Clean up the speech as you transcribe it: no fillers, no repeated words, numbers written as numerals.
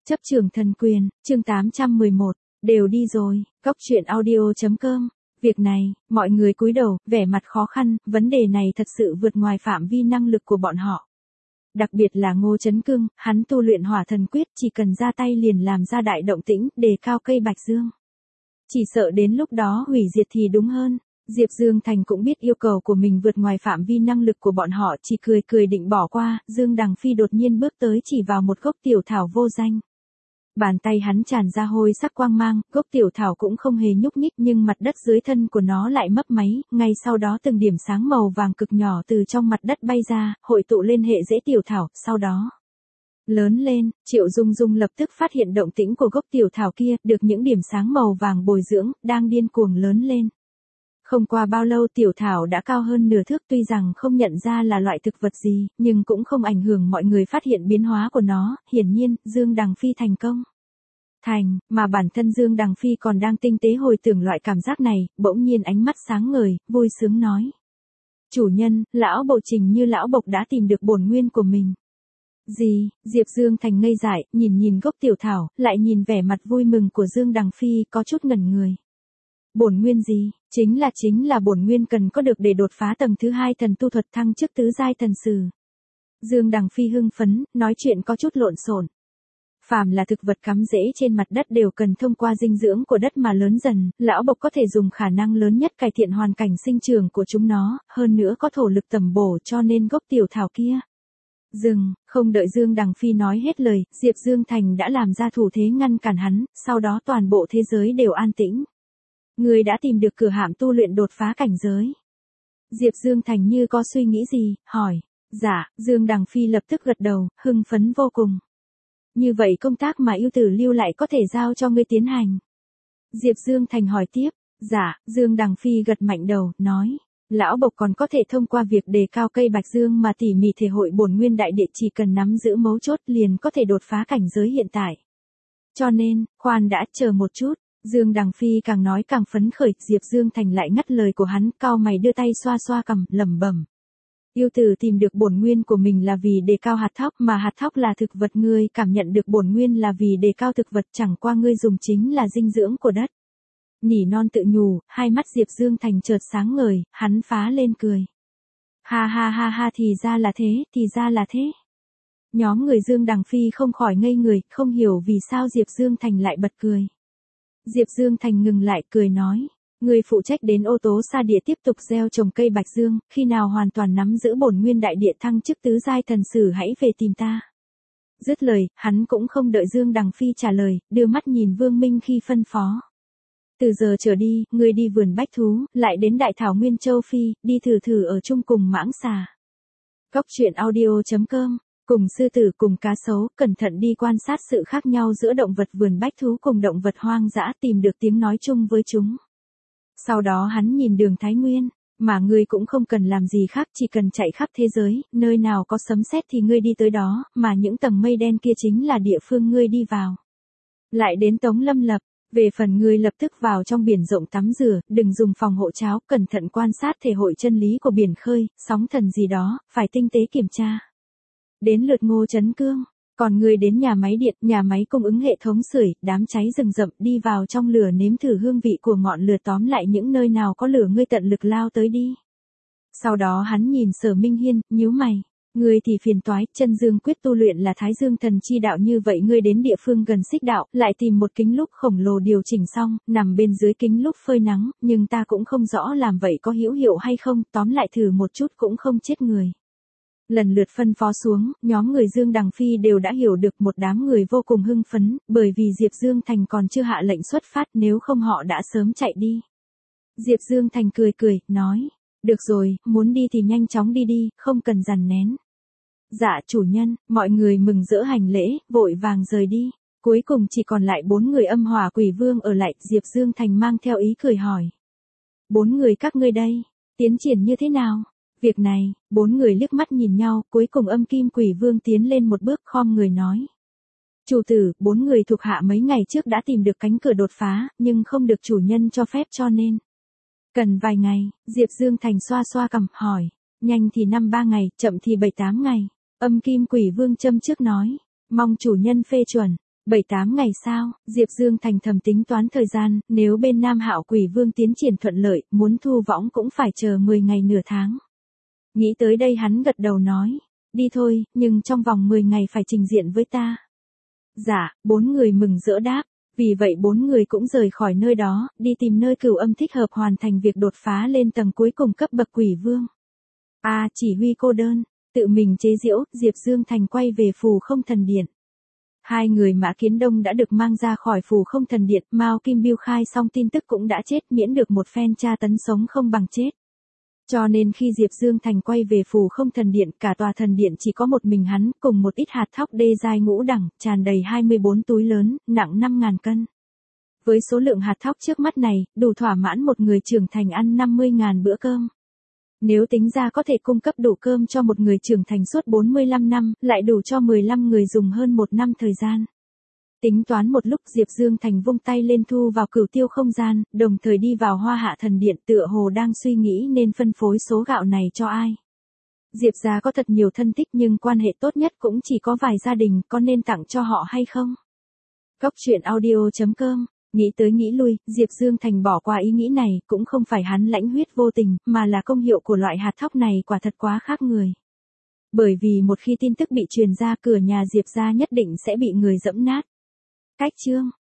Chấp trường thần quyền, chương 811, đều đi rồi, góc truyện audio.com. Việc này, mọi người cúi đầu, vẻ mặt khó khăn, vấn đề này thật sự vượt ngoài phạm vi năng lực của bọn họ. Đặc biệt là Ngô Chấn Cương, hắn tu luyện hỏa thần quyết chỉ cần ra tay liền làm ra đại động tĩnh, đề cao cây bạch dương. Chỉ sợ đến lúc đó hủy diệt thì đúng hơn. Diệp Dương Thành cũng biết yêu cầu của mình vượt ngoài phạm vi năng lực của bọn họ, chỉ cười cười định bỏ qua. Dương Đằng Phi đột nhiên bước tới chỉ vào một gốc tiểu thảo vô danh. Bàn tay hắn tràn ra hôi sắc quang mang, gốc tiểu thảo cũng không hề nhúc nhích nhưng mặt đất dưới thân của nó lại mấp máy, ngay sau đó từng điểm sáng màu vàng cực nhỏ từ trong mặt đất bay ra, hội tụ lên hệ rễ tiểu thảo, sau đó lớn lên. Triệu Dung Dung lập tức phát hiện động tĩnh của gốc tiểu thảo kia, được những điểm sáng màu vàng bồi dưỡng, đang điên cuồng lớn lên. Không qua bao lâu tiểu thảo đã cao hơn nửa thước, tuy rằng không nhận ra là loại thực vật gì, nhưng cũng không ảnh hưởng mọi người phát hiện biến hóa của nó. Hiển nhiên, Dương Đằng Phi thành công. Mà bản thân Dương Đằng Phi còn đang tinh tế hồi tưởng loại cảm giác này, bỗng nhiên ánh mắt sáng ngời, vui sướng nói. Chủ nhân, lão Bộ Trình như lão Bộc đã tìm được bổn nguyên của mình. Gì? Diệp Dương Thành ngây dại, nhìn gốc tiểu thảo, lại nhìn vẻ mặt vui mừng của Dương Đằng Phi, có chút ngẩn người. Bổn nguyên gì? Chính là bổn nguyên cần có được để đột phá tầng thứ 2 thần tu thuật thăng chức tứ giai thần sử. Dương Đằng Phi hưng phấn, nói chuyện có chút lộn xộn. Phàm là thực vật cắm rễ trên mặt đất đều cần thông qua dinh dưỡng của đất mà lớn dần, lão Bộc có thể dùng khả năng lớn nhất cải thiện hoàn cảnh sinh trưởng của chúng nó, hơn nữa có thổ lực tầm bổ, cho nên gốc tiểu thảo kia. Không đợi Dương Đằng Phi nói hết lời, Diệp Dương Thành đã làm ra thủ thế ngăn cản hắn, sau đó toàn bộ thế giới đều an tĩnh. Người đã tìm được cửa hạm tu luyện đột phá cảnh giới. Diệp Dương Thành như có suy nghĩ gì, hỏi. Dạ, Dương Đằng Phi lập tức gật đầu, hưng phấn vô cùng. Như vậy công tác mà yêu tử lưu lại có thể giao cho ngươi tiến hành. Diệp Dương Thành hỏi tiếp. Dạ, Dương Đằng Phi gật mạnh đầu, nói. Lão Bộc còn có thể thông qua việc đề cao cây bạch dương mà tỉ mỉ thể hội bổn nguyên đại địa, chỉ cần nắm giữ mấu chốt liền có thể đột phá cảnh giới hiện tại. Cho nên, khoan đã, chờ một chút. Dương Đằng Phi càng nói càng phấn khởi, Diệp Dương Thành lại ngắt lời của hắn, cau mày đưa tay xoa xoa cằm, lẩm bẩm. Yêu tử tìm được bổn nguyên của mình là vì đề cao hạt thóc, mà hạt thóc là thực vật, ngươi cảm nhận được bổn nguyên là vì đề cao thực vật, chẳng qua ngươi dùng chính là dinh dưỡng của đất. Nỉ non tự nhủ, hai mắt Diệp Dương Thành chợt sáng ngời, hắn phá lên cười. Ha, thì ra là thế. Nhóm người Dương Đằng Phi không khỏi ngây người, không hiểu vì sao Diệp Dương Thành lại bật cười. Diệp Dương Thành ngừng lại, cười nói. Người phụ trách đến ô tố sa địa tiếp tục gieo trồng cây bạch dương, khi nào hoàn toàn nắm giữ bổn nguyên đại địa thăng chức tứ giai thần sử hãy về tìm ta. Dứt lời, hắn cũng không đợi Dương Đằng Phi trả lời, đưa mắt nhìn Vương Minh khi phân phó. Từ giờ trở đi, ngươi đi vườn bách thú, lại đến Đại Thảo Nguyên Châu Phi, đi thử ở chung cùng mãng xà. Góc truyện audio.com. Cùng sư tử cùng cá sấu, cẩn thận đi quan sát sự khác nhau giữa động vật vườn bách thú cùng động vật hoang dã, tìm được tiếng nói chung với chúng. Sau đó hắn nhìn Đường Thái Nguyên, mà ngươi cũng không cần làm gì khác, chỉ cần chạy khắp thế giới, nơi nào có sấm sét thì ngươi đi tới đó, mà những tầng mây đen kia chính là địa phương ngươi đi vào. Lại đến Tống Lâm Lập, về phần ngươi lập tức vào trong biển rộng tắm rửa, đừng dùng phòng hộ cháo, cẩn thận quan sát thể hội chân lý của biển khơi, sóng thần gì đó, phải tinh tế kiểm tra. Đến lượt Ngô Chấn Cương, còn người đến nhà máy điện, nhà máy cung ứng hệ thống sưởi, đám cháy rừng rậm, đi vào trong lửa nếm thử hương vị của ngọn lửa, tóm lại những nơi nào có lửa ngươi tận lực lao tới đi. Sau đó hắn nhìn Sở Minh Hiên, nhíu mày, ngươi thì phiền toái, chân dương quyết tu luyện là Thái Dương thần chi đạo, như vậy ngươi đến địa phương gần Xích đạo, lại tìm một kính lúp khổng lồ điều chỉnh xong, nằm bên dưới kính lúp phơi nắng, nhưng ta cũng không rõ làm vậy có hữu hiệu hay không, tóm lại thử một chút cũng không chết người. Lần lượt phân phó xuống, nhóm người Dương Đằng Phi đều đã hiểu được, một đám người vô cùng hưng phấn, bởi vì Diệp Dương Thành còn chưa hạ lệnh xuất phát, nếu không họ đã sớm chạy đi. Diệp Dương Thành cười, nói, được rồi, muốn đi thì nhanh chóng đi, không cần dằn nén. Dạ chủ nhân, mọi người mừng rỡ hành lễ, vội vàng rời đi. Cuối cùng chỉ còn lại 4 người Âm Hỏa Quỷ Vương ở lại, Diệp Dương Thành mang theo ý cười hỏi. 4 người các ngươi đây, tiến triển như thế nào? Việc này, 4 người liếc mắt nhìn nhau, cuối cùng Âm Kim Quỷ Vương tiến lên một bước, khom người nói. Chủ tử, 4 người thuộc hạ mấy ngày trước đã tìm được cánh cửa đột phá, nhưng không được chủ nhân cho phép, cho nên cần vài ngày. Diệp Dương Thành xoa xoa cằm, hỏi. Nhanh thì 5-3 ngày, chậm thì 7-8 ngày. Âm Kim Quỷ Vương châm trước nói. Mong chủ nhân phê chuẩn. 7-8 ngày sau, Diệp Dương Thành thầm tính toán thời gian, nếu bên Nam Hạo Quỷ Vương tiến triển thuận lợi, muốn thu võng cũng phải chờ 10 ngày nửa tháng. Nghĩ tới đây hắn gật đầu nói, đi thôi, nhưng trong vòng 10 ngày phải trình diện với ta. Dạ, 4 người mừng rỡ đáp, vì vậy 4 người cũng rời khỏi nơi đó, đi tìm nơi cửu âm thích hợp hoàn thành việc đột phá lên tầng cuối cùng cấp bậc quỷ vương. Chỉ huy cô đơn, tự mình chế giễu, Diệp Dương Thành quay về Phù Không Thần Điện. 2 người Mã Kiến Đông đã được mang ra khỏi Phù Không Thần Điện, Mao Kim Biêu khai xong tin tức cũng đã chết, miễn được một phen tra tấn sống không bằng chết. Cho nên khi Diệp Dương Thành quay về Phù Không Thần Điện, cả tòa thần điện chỉ có một mình hắn, cùng một ít hạt thóc đê giai ngũ đẳng, tràn đầy 24 túi lớn, nặng 5.000 cân. Với số lượng hạt thóc trước mắt này, đủ thỏa mãn một người trưởng thành ăn 50.000 bữa cơm. Nếu tính ra có thể cung cấp đủ cơm cho một người trưởng thành suốt 45 năm, lại đủ cho 15 người dùng hơn 1 năm thời gian. Tính toán một lúc, Diệp Dương Thành vung tay lên thu vào cửu tiêu không gian, đồng thời đi vào Hoa Hạ Thần Điện, tựa hồ đang suy nghĩ nên phân phối số gạo này cho ai. Diệp gia có thật nhiều thân thích nhưng quan hệ tốt nhất cũng chỉ có vài gia đình, có nên tặng cho họ hay không? Góc truyện audio.com. Nghĩ tới nghĩ lui, Diệp Dương Thành bỏ qua ý nghĩ này, cũng không phải hắn lãnh huyết vô tình, mà là công hiệu của loại hạt thóc này quả thật quá khác người. Bởi vì một khi tin tức bị truyền ra, cửa nhà Diệp gia nhất định sẽ bị người giẫm nát. Cách chương